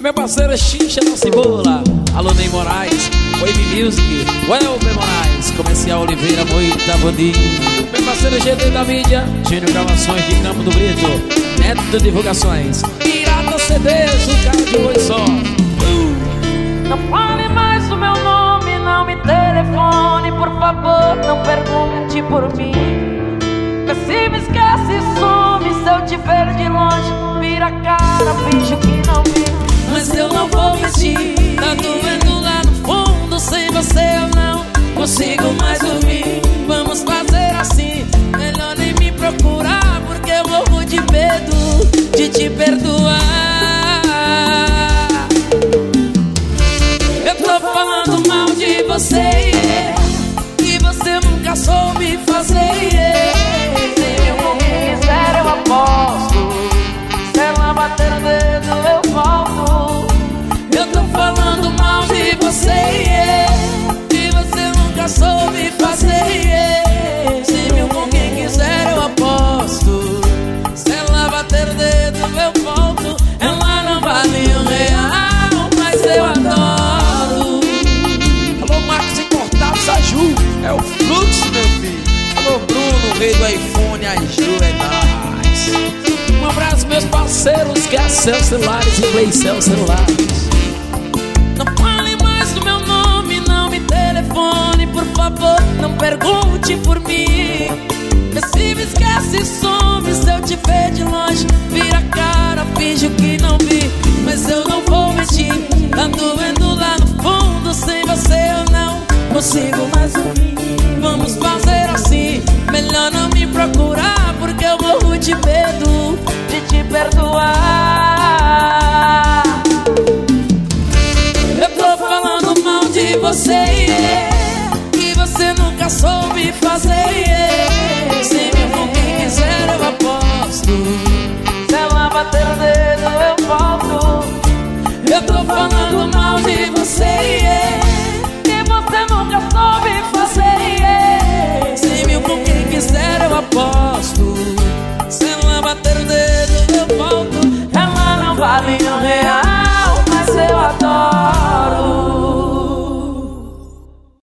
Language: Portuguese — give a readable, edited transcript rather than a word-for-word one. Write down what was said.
Meu parceiro Xixa da Cebola, alô Ney Moraes, Wave Music, Welber Moraes, Comercial Oliveira, Moita Bandinho. Meu parceiro GD da mídia, Gênio Gravações de Campo do Brito, Neto Divulgações, Pirata CDs, um cara de olho só. Não fale mais o meu nome, não me telefone, por favor, não pergunte por mim. Vê se me esquece e some, se eu te ver de longe, vira a cara, finge que não vi. Mas eu não vou mentir, tá doendo lá no fundo, sem você eu não consigo mais dormir. Vamos fazer assim, melhor nem me procurar, porque eu morro de medo de te perdoar. Eu tô falando mal de você, yeah, que você nunca soube fazer, yeah. Se eu quiser eu aposto, se ela bater o dedo eu volto. Eu tô falando mal de você, yeah, que você nunca soube fazer, yeah. 100 mil com quem quiser eu aposto, se ela bater o dedo eu volto. Ela não vale R$1, mas eu adoro. Alô Marcos Importado, Saju, é o fluxo, meu filho. Alô Bruno, rei do iPhone, a Ju é nóis. Um abraço meus parceiros que é Cell Celulares e Play Cell Celulares. Não fale mais do meu nome, não me telefone, por favor, não pergunte por mim. Vê se me esquece e some, se eu te ver de longe, vira a cara, finge que não vi. Mas eu não vou mentir, tá doendo lá no fundo, sem você eu não consigo mais dormir. Vamos fazer assim, melhor não me procurar, porque eu morro de medo de te perdoar. Eu tô falando mal de você, yeah, que você nunca soube fazer, yeah. 100 mil com quem quiser eu aposto, se ela bater o dedo eu volto. Eu tô falando mal de você, yeah, que você nunca soube fazer, yeah. 100 mil com quem quiser eu aposto,